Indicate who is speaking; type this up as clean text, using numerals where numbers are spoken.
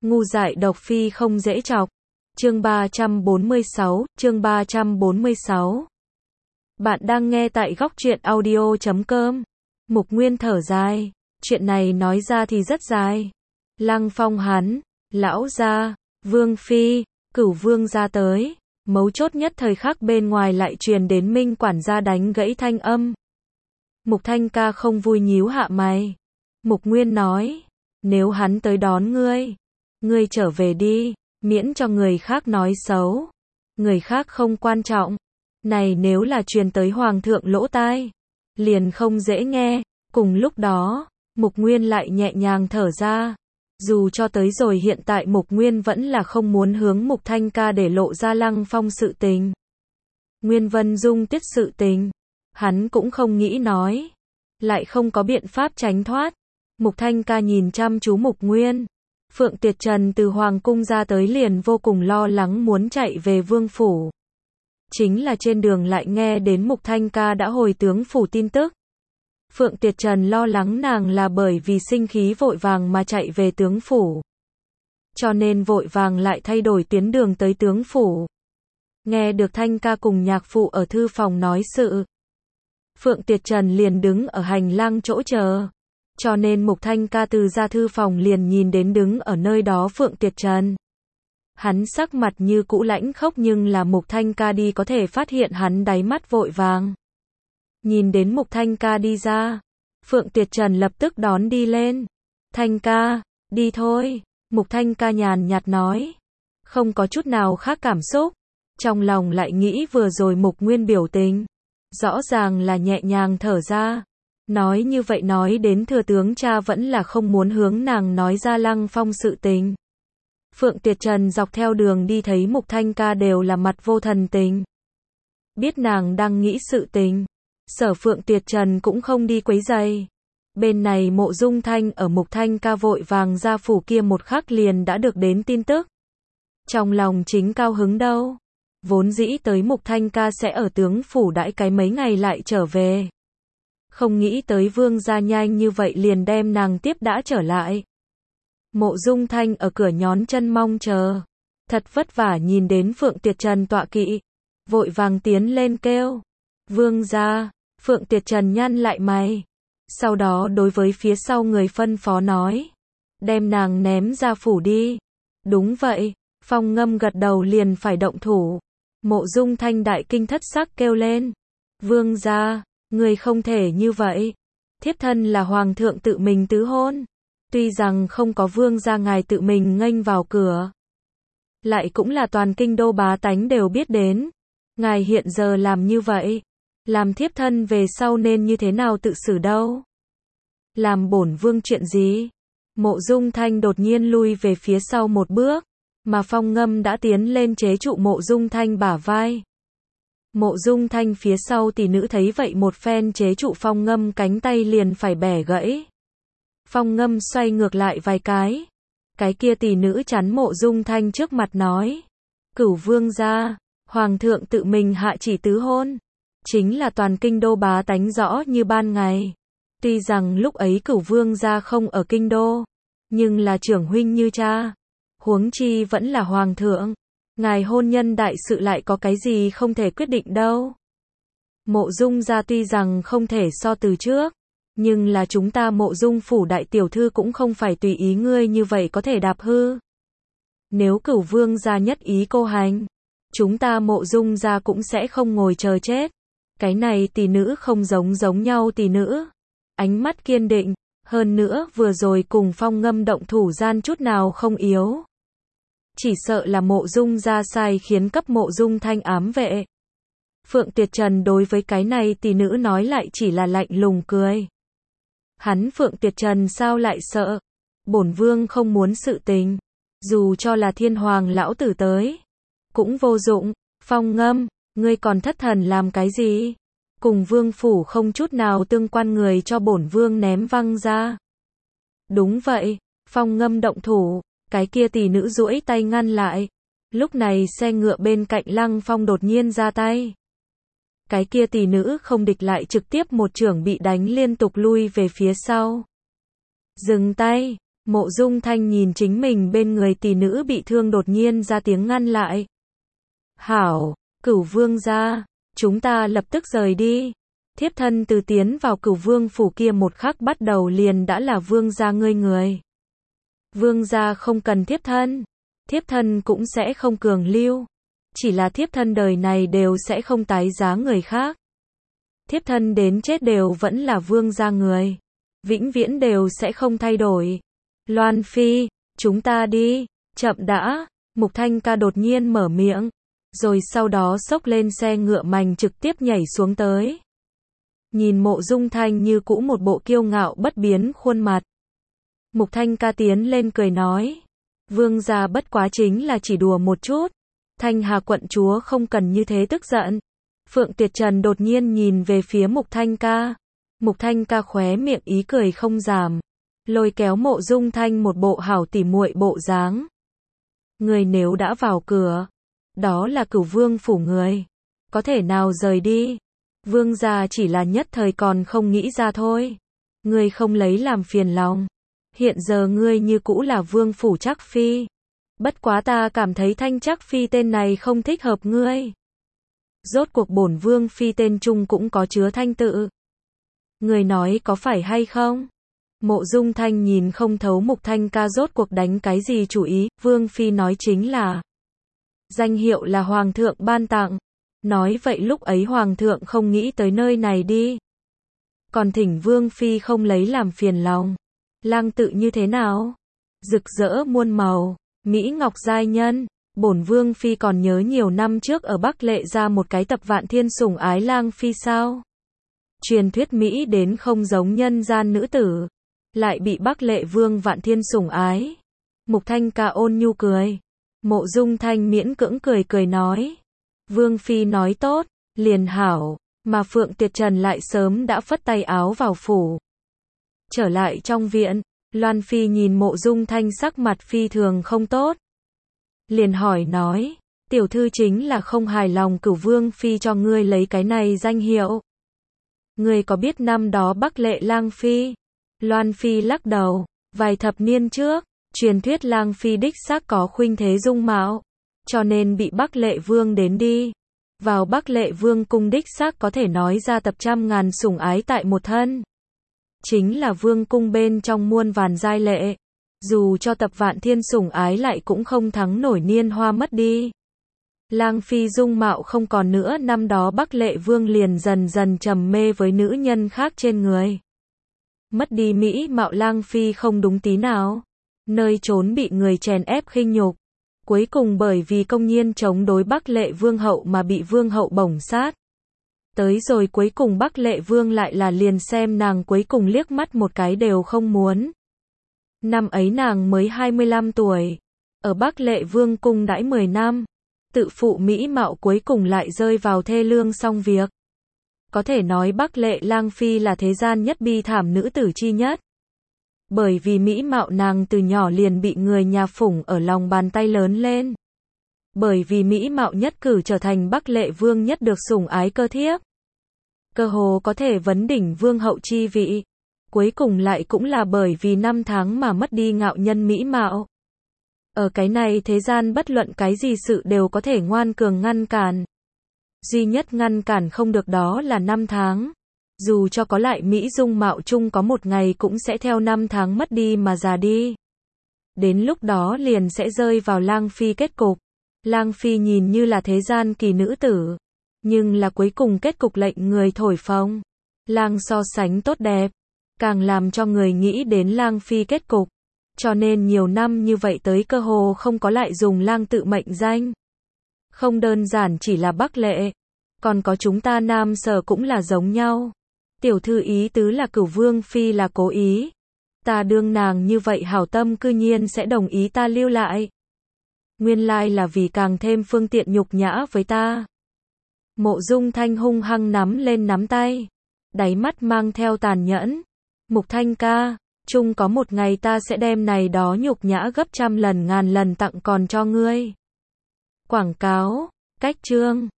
Speaker 1: Ngu dại độc phi không dễ chọc. Chương 346. Bạn đang nghe tại góc truyện audio.com. Mục Nguyên thở dài. Chuyện này nói ra thì rất dài. Lăng Phong hắn, lão gia, Vương Phi, Cửu Vương gia tới. Mấu chốt nhất thời khắc bên ngoài lại truyền đến Minh quản gia đánh gãy thanh âm. Mục Thanh ca không vui nhíu hạ mày. Mục Nguyên nói, nếu hắn tới đón ngươi trở về đi, miễn cho người khác nói xấu. Người khác không quan trọng. Này nếu là truyền tới Hoàng thượng lỗ tai, liền không dễ nghe. Cùng lúc đó, Mục Nguyên lại nhẹ nhàng thở ra. Dù cho tới rồi hiện tại Mục Nguyên vẫn là không muốn hướng Mục Thanh ca để lộ ra Lăng Phong sự tình. Nguyên Vân Dung tiết sự tình, hắn cũng không nghĩ nói. Lại không có biện pháp tránh thoát. Mục Thanh ca nhìn chăm chú Mục Nguyên. Phượng Tiệt Trần từ Hoàng cung ra tới liền vô cùng lo lắng muốn chạy về Vương phủ. Chính là trên đường lại nghe đến Mục Thanh ca đã hồi tướng phủ tin tức. Phượng Tiệt Trần lo lắng nàng là bởi vì sinh khí vội vàng mà chạy về tướng phủ. Cho nên vội vàng lại thay đổi tuyến đường tới tướng phủ. Nghe được Thanh ca cùng nhạc phụ ở thư phòng nói sự. Phượng Tiệt Trần liền đứng ở hành lang chỗ chờ. Cho nên Mục Thanh ca từ ra thư phòng liền nhìn đến đứng ở nơi đó Phượng Tiệt Trần. Hắn sắc mặt như cũ lãnh khốc nhưng là Mục Thanh ca đi có thể phát hiện hắn đáy mắt vội vàng. Nhìn đến Mục Thanh ca đi ra, Phượng Tiệt Trần lập tức đón đi lên. Thanh ca, đi thôi. Mục Thanh ca nhàn nhạt nói. Không có chút nào khác cảm xúc. Trong lòng lại nghĩ vừa rồi Mục Nguyên biểu tình. Rõ ràng là nhẹ nhàng thở ra. Nói như vậy nói đến thừa tướng cha vẫn là không muốn hướng nàng nói ra Lăng Phong sự tình. Phượng Tiệt Trần dọc theo đường đi thấy Mục Thanh ca đều là mặt vô thần tình. Biết nàng đang nghĩ sự tình. Sở Phượng Tiệt Trần cũng không đi quấy rầy. Bên này Mộ Dung Thanh ở Mục Thanh ca vội vàng ra phủ kia một khắc liền đã được đến tin tức. Trong lòng chính cao hứng đâu. Vốn dĩ tới Mục Thanh ca sẽ ở tướng phủ đãi cái mấy ngày lại trở về. Không nghĩ tới Vương gia nhanh như vậy liền đem nàng tiếp đã trở lại. Mộ Dung Thanh ở cửa nhón chân mong chờ. Thật vất vả nhìn đến Phượng Tiệt Trần tọa kỵ. Vội vàng tiến lên kêu. Vương gia. Phượng Tiệt Trần nhăn lại mày. Sau đó đối với phía sau người phân phó nói. Đem nàng ném ra phủ đi. Đúng vậy. Phong Ngâm gật đầu liền phải động thủ. Mộ Dung Thanh đại kinh thất sắc kêu lên. Vương gia. Người không thể như vậy. Thiếp thân là Hoàng thượng tự mình tứ hôn. Tuy rằng không có Vương gia ngài tự mình nghênh vào cửa. Lại cũng là toàn kinh đô bá tánh đều biết đến. Ngài hiện giờ làm như vậy. Làm thiếp thân về sau nên như thế nào tự xử đâu. Làm bổn vương chuyện gì? Mộ Dung Thanh đột nhiên lui về phía sau một bước. Mà Phong Ngâm đã tiến lên chế trụ Mộ Dung Thanh bả vai. Mộ Dung Thanh phía sau tỷ nữ thấy vậy một phen chế trụ Phong Ngâm cánh tay liền phải bẻ gãy. Phong Ngâm xoay ngược lại vài cái. Cái kia tỷ nữ chắn Mộ Dung Thanh trước mặt nói. Cửu Vương gia, Hoàng thượng tự mình hạ chỉ tứ hôn. Chính là toàn kinh đô bá tánh rõ như ban ngày. Tuy rằng lúc ấy Cửu Vương gia không ở kinh đô. Nhưng là trưởng huynh như cha. Huống chi vẫn là Hoàng thượng. Ngài hôn nhân đại sự lại có cái gì không thể quyết định đâu. Mộ Dung gia tuy rằng không thể so từ trước. Nhưng là chúng ta Mộ Dung phủ đại tiểu thư cũng không phải tùy ý ngươi như vậy có thể đạp hư. Nếu Cửu Vương gia nhất ý cô hành. Chúng ta Mộ Dung gia cũng sẽ không ngồi chờ chết. Cái này tỷ nữ không giống nhau tỷ nữ. Ánh mắt kiên định. Hơn nữa vừa rồi cùng Phong Ngâm động thủ gian chút nào không yếu. Chỉ sợ là Mộ Dung gia sai khiến cấp Mộ Dung Thanh ám vệ. Phượng Tiệt Trần đối với cái này tỷ nữ nói lại chỉ là lạnh lùng cười. Hắn Phượng Tiệt Trần sao lại sợ? Bổn vương không muốn sự tình. Dù cho là Thiên Hoàng lão tử tới. Cũng vô dụng. Phong Ngâm, ngươi còn thất thần làm cái gì? Cùng vương phủ không chút nào tương quan người cho bổn vương ném văng ra. Đúng vậy. Phong Ngâm động thủ. Cái kia tỷ nữ duỗi tay ngăn lại. Lúc này xe ngựa bên cạnh Lăng Phong đột nhiên ra tay. Cái kia tỷ nữ không địch lại trực tiếp một chưởng bị đánh liên tục lui về phía sau. Dừng tay. Mộ Dung Thanh nhìn chính mình bên người tỷ nữ bị thương đột nhiên ra tiếng ngăn lại. Hảo, Cửu Vương gia, chúng ta lập tức rời đi. Thiếp thân từ tiến vào Cửu Vương phủ kia một khắc bắt đầu liền đã là vương gia ngươi người. Vương gia không cần thiếp thân cũng sẽ không cường lưu. Chỉ là thiếp thân đời này đều sẽ không tái giá người khác. Thiếp thân đến chết đều vẫn là vương gia người. Vĩnh viễn đều sẽ không thay đổi. Loan Phi, chúng ta đi, chậm đã, Mục Thanh ca đột nhiên mở miệng. Rồi sau đó xốc lên xe ngựa mành trực tiếp nhảy xuống tới. Nhìn Mộ Dung Thanh như cũ một bộ kiêu ngạo bất biến khuôn mặt. Mục Thanh ca tiến lên cười nói. Vương gia bất quá chính là chỉ đùa một chút. Thanh Hà quận chúa không cần như thế tức giận. Phượng Tuyệt Trần đột nhiên nhìn về phía Mục Thanh ca. Mục Thanh ca khóe miệng ý cười không giảm. Lôi kéo Mộ Dung Thanh một bộ hảo tỉ muội bộ dáng. Người nếu đã vào cửa, đó là Cửu Vương phủ người. Có thể nào rời đi? Vương gia chỉ là nhất thời còn không nghĩ ra thôi. Ngươi không lấy làm phiền lòng. Hiện giờ ngươi như cũ là Vương phủ Trác Phi. Bất quá ta cảm thấy Thanh Trác Phi tên này không thích hợp ngươi. Rốt cuộc bổn Vương Phi tên chung cũng có chứa Thanh tự. Người nói có phải hay không? Mộ Dung Thanh nhìn không thấu Mục Thanh ca rốt cuộc đánh cái gì chủ ý. Vương Phi nói chính là danh hiệu là Hoàng thượng ban tặng. Nói vậy lúc ấy Hoàng thượng không nghĩ tới nơi này đi. Còn thỉnh Vương Phi không lấy làm phiền lòng. Lang tự như thế nào? Rực rỡ muôn màu, Mỹ Ngọc giai nhân. Bổn Vương Phi còn nhớ nhiều năm trước ở Bắc Lệ ra một cái tập Vạn Thiên sủng ái lang phi sao? Truyền thuyết Mỹ đến không giống nhân gian nữ tử. Lại bị Bắc Lệ Vương Vạn Thiên sủng ái. Mục Thanh ca ôn nhu cười. Mộ Dung Thanh miễn cưỡng cười nói. Vương Phi nói tốt, liền hảo, mà Phượng Tuyệt Trần lại sớm đã phất tay áo vào phủ. Trở lại trong viện, Loan Phi nhìn Mộ Dung Thanh sắc mặt phi thường không tốt. Liền hỏi nói, tiểu thư chính là không hài lòng Cửu Vương Phi cho ngươi lấy cái này danh hiệu. Ngươi có biết năm đó Bắc Lệ Lang Phi? Loan Phi lắc đầu, vài thập niên trước, truyền thuyết Lang Phi đích xác có khuynh thế dung mạo. Cho nên bị Bắc Lệ Vương đến đi. Vào Bắc Lệ Vương cung đích xác có thể nói ra tập trăm ngàn sủng ái tại một thân. Chính là vương cung bên trong muôn vàn giai lệ. Dù cho tập Vạn Thiên sủng ái lại cũng không thắng nổi niên hoa mất đi. Lang Phi dung mạo không còn nữa, năm đó Bắc Lệ Vương liền dần dần trầm mê với nữ nhân khác trên người. Mất đi mỹ mạo Lang Phi không đúng tí nào. Nơi trốn bị người chèn ép khinh nhục. Cuối cùng bởi vì công nhiên chống đối Bắc Lệ Vương hậu mà bị Vương hậu bổng sát. Tới rồi cuối cùng Bắc Lệ Vương lại là liền xem nàng cuối cùng liếc mắt một cái đều không muốn. Năm ấy nàng mới 25 tuổi. Ở Bắc Lệ Vương cung đãi 10 năm. Tự phụ mỹ mạo cuối cùng lại rơi vào thê lương xong việc. Có thể nói Bắc Lệ Lang Phi là thế gian nhất bi thảm nữ tử chi nhất. Bởi vì mỹ mạo nàng từ nhỏ liền bị người nhà phủng ở lòng bàn tay lớn lên. Bởi vì mỹ mạo nhất cử trở thành Bắc Lệ Vương nhất được sủng ái cơ thiếp. Cơ hồ có thể vấn đỉnh vương hậu chi vị. Cuối cùng lại cũng là bởi vì năm tháng mà mất đi ngạo nhân mỹ mạo. Ở cái này thế gian bất luận cái gì sự đều có thể ngoan cường ngăn cản. Duy nhất ngăn cản không được đó là năm tháng. Dù cho có lại mỹ dung mạo chung có một ngày cũng sẽ theo năm tháng mất đi mà già đi. Đến lúc đó liền sẽ rơi vào Lang Phi kết cục. Lang Phi nhìn như là thế gian kỳ nữ tử. Nhưng là cuối cùng kết cục lệnh người thổi phồng. Lang so sánh tốt đẹp. Càng làm cho người nghĩ đến Lang Phi kết cục. Cho nên nhiều năm như vậy tới cơ hồ không có lại dùng Lang tự mệnh danh. Không đơn giản chỉ là Bắc Lệ. Còn có chúng ta Nam Sở cũng là giống nhau. Tiểu thư ý tứ là Cửu Vương Phi là cố ý. Ta đương nàng như vậy hảo tâm cư nhiên sẽ đồng ý ta lưu lại. Nguyên lai là vì càng thêm phương tiện nhục nhã với ta. Mộ Dung Thanh hung hăng nắm lên nắm tay. Đáy mắt mang theo tàn nhẫn. Mục Thanh ca, chung có một ngày ta sẽ đem này đó nhục nhã gấp trăm lần ngàn lần tặng còn cho ngươi. Quảng cáo, cách chương.